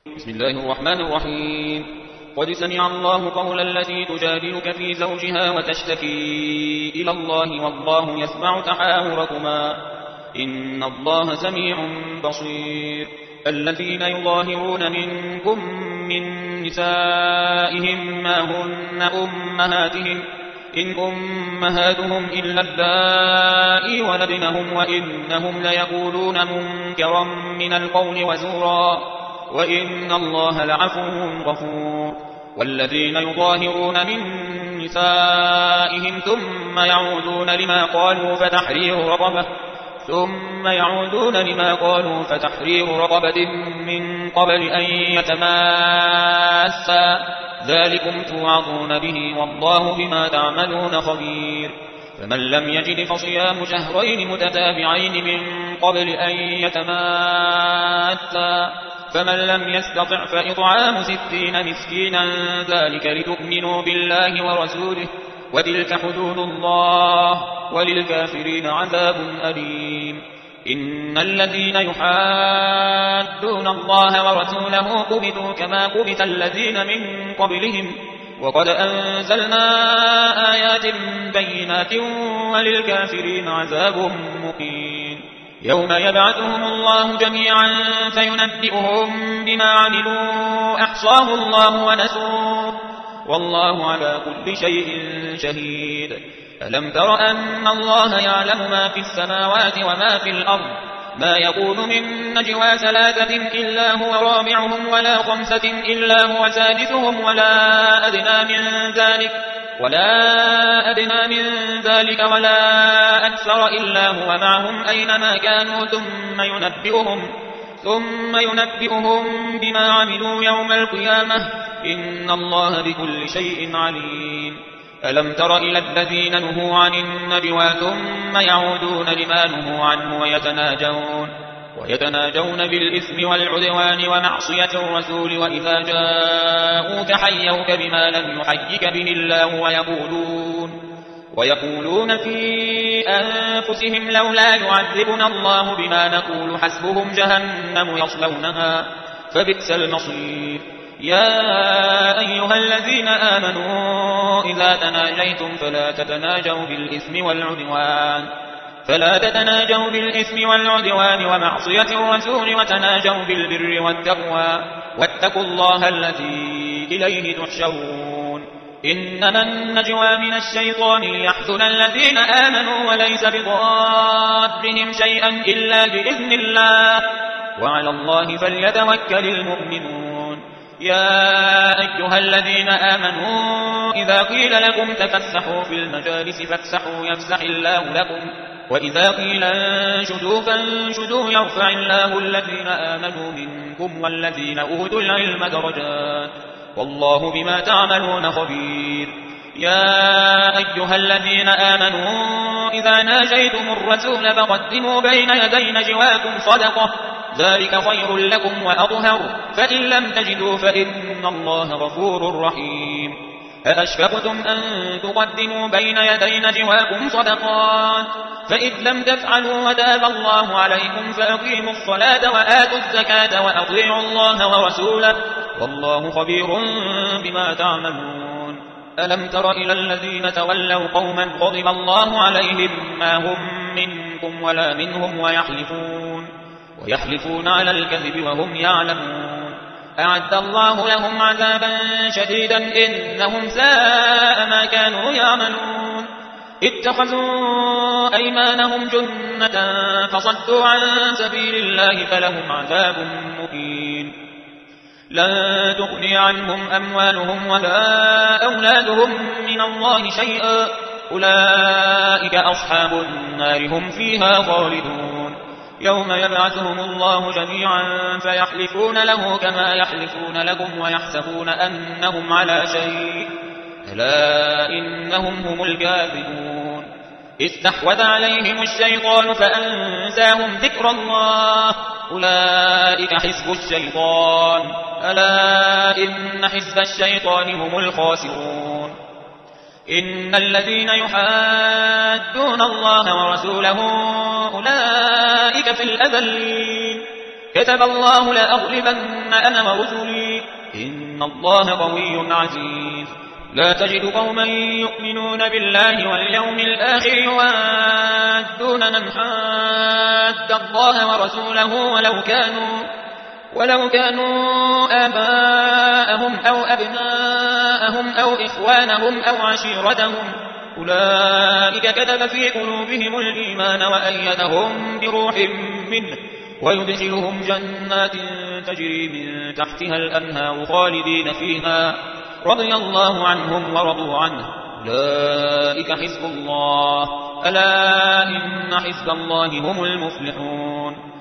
بسم الله الرحمن الرحيم. قد سمع الله قول التي تجادلك في زوجها وتشتكي إلى الله والله يسمع تحاوركما إن الله سميع بصير. الذين يظاهرون منكم من نسائهم ما هن أمهاتهم إن أمهاتهم إلا اللائي ولدنهم وإنهم ليقولون منكرا من القول وزورا وإن الله لعفو غفور. والذين يظاهرون من نسائهم ثم يعودون لما قالوا فتحرير رقبة من قبل أن يتماسا ذلكم توعظون به والله بما تعملون خبير. فمن لم يجد فصيام شهرين متتابعين من قبل أن يتماسا فمن لم يستطع فإطعام 60 مسكينا ذلك لتؤمنوا بالله ورسوله وتلك حدود الله وللكافرين عذاب أليم. إن الذين يحادون الله ورسوله كبتوا كما كبت الذين من قبلهم وقد أنزلنا آيات بينات وللكافرين عذاب مقيم. يوم يبعثهم الله جميعا فينبئهم بما عملوا أحصاه الله ونسوه والله على كل شيء شهيد. ألم تر أن الله يعلم ما في السماوات وما في الأرض ما يكون من نجوى 3 إلا هو رابعهم ولا 5 إلا هو سادسهم ولا أدنى من ذلك ولا أكثر إلا هو معهم أينما كانوا ثم ينبئهم بما عملوا يوم القيامة إن الله بكل شيء عليم. ألم تر إلى الذين نهوا عن النجوى ثم يعودون لما نهوا عنه ويتناجون بالإثم والعدوان ومعصية الرسول وإذا جاءوك حيوك بما لم يحيك به الله ويقولون في أنفسهم لولا يعذبنا الله بما نقول حسبهم جهنم يصلونها فبئس المصير. يا أيها الذين آمنوا إذا تناجيتم فلا تتناجوا بالإثم والعدوان ومعصية الرسول وتناجوا بالبر والتقوى واتقوا الله الذي إليه تحشرون. إنما النجوى من الشيطان ليحزن الذين آمنوا وليس بضارهم شيئا إلا بإذن الله وعلى الله فليتوكل المؤمنون. يا أيها الذين آمنوا إذا قيل لكم تفسحوا في المجالس فافسحوا يفسح الله لكم وإذا قيل انشدوا فانشدوا يرفع الله الذين آمنوا منكم والذين أوتوا العلم درجات والله بما تعملون خبير. يا أيها الذين آمنوا إذا ناجيتم الرسول فقدموا بين يدي نجواكم صدقة ذلك خير لكم وأطهر فإن لم تجدوا فإن الله غفور رحيم. أأشفقتم أن تقدموا بين يدي نجواكم صدقات فإذ لم تفعلوا وتاب الله عليكم فأقيموا الصلاة وآتوا الزكاة وأطيعوا الله ورسوله والله خبير بما تعملون. ألم تر إلى الذين تولوا قوما غضب الله عليهم ما هم منكم ولا منهم ويحلفون على الكذب وهم يعلمون. أعد الله لهم عذابا شديدا إنهم ساء ما كانوا يعملون. اتخذوا أيمانهم جنة فصدوا عن سبيل الله فلهم عذاب مهين. لن تغني عنهم أموالهم ولا أولادهم من الله شيئا أولئك أصحاب النار هم فيها خالدون. يوم يبعثهم الله جميعا فيحلفون له كما يحلفون لكم ويحسبون أنهم على شيء ألا إنهم هم الكاذبون. استحوذ عليهم الشيطان فأنساهم ذكر الله أولئك حزب الشيطان ألا إن حزب الشيطان هم الخاسرون. إن الذين يحادون الله ورسوله أولئك في الأذلين كتب الله لأغلبن أنا ورسلي إن الله قوي عزيز. لا تجد قوما يؤمنون بالله واليوم الآخر يوادون من حاد الله ورسوله ولو كانوا آباءهم أو أبناءهم أو إخوانهم أو عشيرتهم أولئك كتب في قلوبهم الإيمان وأيدهم بروح منه ويدخلهم جنات تجري من تحتها الأنهار خالدين فيها رضي الله عنهم ورضوا عنه أولئك حزب الله ألا إن حزب الله هم المفلحون.